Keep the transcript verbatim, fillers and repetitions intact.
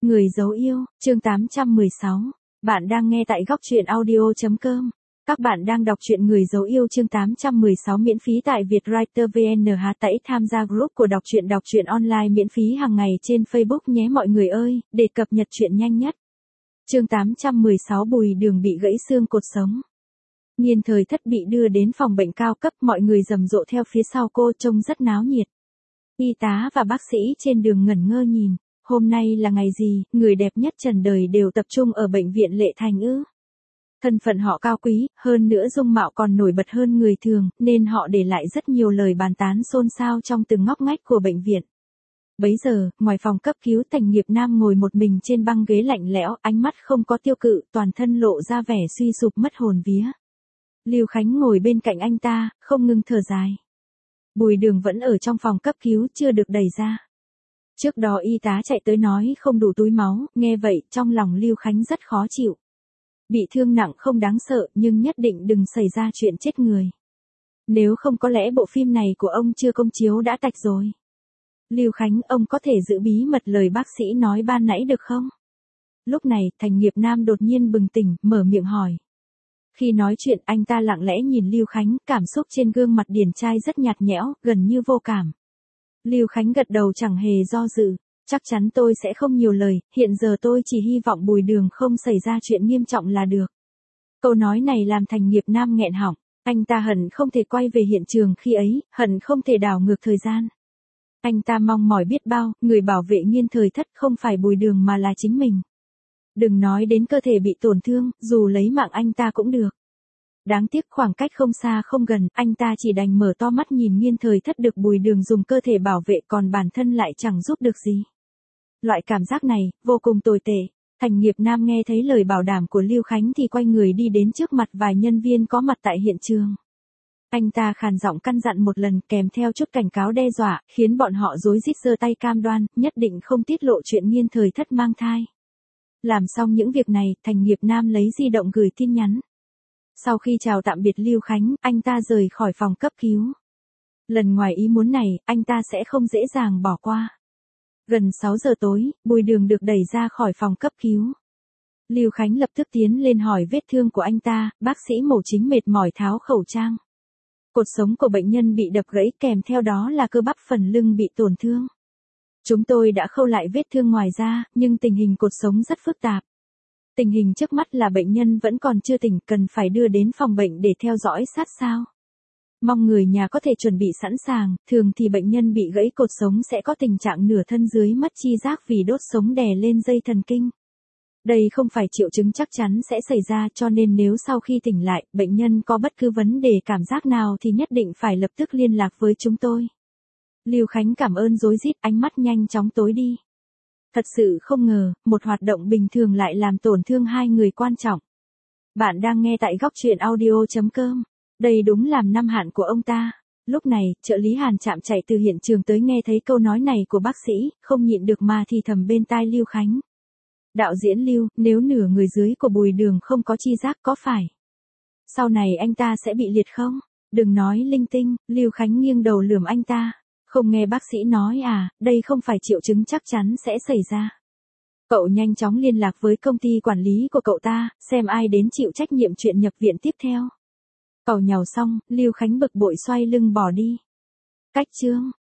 Người dấu yêu, chương tám trăm mười sáu. Bạn đang nghe tại góc truyện audio chấm com. Các bạn đang đọc truyện Người dấu yêu chương tám trăm mười sáu miễn phí tại Vietwriter vê en. Hãy tải tham gia group của đọc truyện đọc truyện online miễn phí hàng ngày trên Facebook nhé mọi người ơi, để cập nhật truyện nhanh nhất. Chương tám trăm mười sáu Bùi Đường bị gãy xương cột sống. Nhiên Thời Thất bị đưa đến phòng bệnh cao cấp, mọi người rầm rộ theo phía sau cô trông rất náo nhiệt. Y tá và bác sĩ trên đường ngẩn ngơ nhìn. Hôm nay là ngày gì, người đẹp nhất trần đời đều tập trung ở bệnh viện Lệ Thành ư? Thân phận họ cao quý, hơn nữa dung mạo còn nổi bật hơn người thường, nên họ để lại rất nhiều lời bàn tán xôn xao trong từng ngóc ngách của bệnh viện. Bấy giờ, ngoài phòng cấp cứu, Thành Nghiệp Nam ngồi một mình trên băng ghế lạnh lẽo, ánh mắt không có tiêu cự, toàn thân lộ ra vẻ suy sụp mất hồn vía. Lưu Khánh ngồi bên cạnh anh ta, không ngừng thở dài. Bùi Đường vẫn ở trong phòng cấp cứu, chưa được đẩy ra. Trước đó y tá chạy tới nói không đủ túi máu, nghe vậy trong lòng Lưu Khánh rất khó chịu. Bị thương nặng không đáng sợ, nhưng nhất định đừng xảy ra chuyện chết người. Nếu không có lẽ bộ phim này của ông chưa công chiếu đã tạch rồi. Lưu Khánh, ông có thể giữ bí mật lời bác sĩ nói ban nãy được không? Lúc này, Thành Nghiệp Nam đột nhiên bừng tỉnh, mở miệng hỏi. Khi nói chuyện, anh ta lặng lẽ nhìn Lưu Khánh, cảm xúc trên gương mặt điển trai rất nhạt nhẽo, gần như vô cảm. Lưu Khánh gật đầu chẳng hề do dự. Chắc chắn tôi sẽ không nhiều lời, hiện giờ tôi chỉ hy vọng Bùi Đường không xảy ra chuyện nghiêm trọng là được. Câu nói này làm Thành Nghiệp Nam nghẹn họng. Anh ta hận không thể quay về hiện trường khi ấy, hận không thể đảo ngược thời gian. Anh ta mong mỏi biết bao, người bảo vệ Nhiên Thời Thất không phải Bùi Đường mà là chính mình. Đừng nói đến cơ thể bị tổn thương, dù lấy mạng anh ta cũng được. Đáng tiếc khoảng cách không xa không gần, anh ta chỉ đành mở to mắt nhìn Nhiên Thời Thất được Bùi Đường dùng cơ thể bảo vệ, còn bản thân lại chẳng giúp được gì. Loại cảm giác này, vô cùng tồi tệ. Thành Nghiệp Nam nghe thấy lời bảo đảm của Lưu Khánh thì quay người đi đến trước mặt vài nhân viên có mặt tại hiện trường. Anh ta khàn giọng căn dặn một lần, kèm theo chút cảnh cáo đe dọa, khiến bọn họ rối rít giơ tay cam đoan, nhất định không tiết lộ chuyện Nhiên Thời Thất mang thai. Làm xong những việc này, Thành Nghiệp Nam lấy di động gửi tin nhắn. Sau khi chào tạm biệt Lưu Khánh, anh ta rời khỏi phòng cấp cứu. Lần ngoài ý muốn này, anh ta sẽ không dễ dàng bỏ qua. Gần sáu giờ tối, Bùi Đường được đẩy ra khỏi phòng cấp cứu. Lưu Khánh lập tức tiến lên hỏi vết thương của anh ta, bác sĩ mổ chính mệt mỏi tháo khẩu trang. Cột sống của bệnh nhân bị đập gãy, kèm theo đó là cơ bắp phần lưng bị tổn thương. Chúng tôi đã khâu lại vết thương ngoài da, nhưng tình hình cột sống rất phức tạp. Tình hình trước mắt là bệnh nhân vẫn còn chưa tỉnh, cần phải đưa đến phòng bệnh để theo dõi sát sao. Mong người nhà có thể chuẩn bị sẵn sàng, thường thì bệnh nhân bị gãy cột sống sẽ có tình trạng nửa thân dưới mất chi giác vì đốt sống đè lên dây thần kinh. Đây không phải triệu chứng chắc chắn sẽ xảy ra, cho nên nếu sau khi tỉnh lại, bệnh nhân có bất cứ vấn đề cảm giác nào thì nhất định phải lập tức liên lạc với chúng tôi. Lưu Khánh cảm ơn rối rít, ánh mắt nhanh chóng tối đi. Thật sự không ngờ, một hoạt động bình thường lại làm tổn thương hai người quan trọng. Bạn đang nghe tại góc truyện audio chấm com. Đây đúng làm năm hạn của ông ta. Lúc này, trợ lý Hàn Trạm chạy từ hiện trường tới nghe thấy câu nói này của bác sĩ, không nhịn được mà thì thầm bên tai Lưu Khánh. Đạo diễn Lưu, nếu nửa người dưới của Bùi Đường không có chi giác có phải sau này anh ta sẽ bị liệt không? Đừng nói linh tinh, Lưu Khánh nghiêng đầu lườm anh ta. Không nghe bác sĩ nói à, đây không phải triệu chứng chắc chắn sẽ xảy ra. Cậu nhanh chóng liên lạc với công ty quản lý của cậu ta, xem ai đến chịu trách nhiệm chuyện nhập viện tiếp theo. Cậu nhàu xong, Lưu Khánh bực bội xoay lưng bỏ đi. Cách chương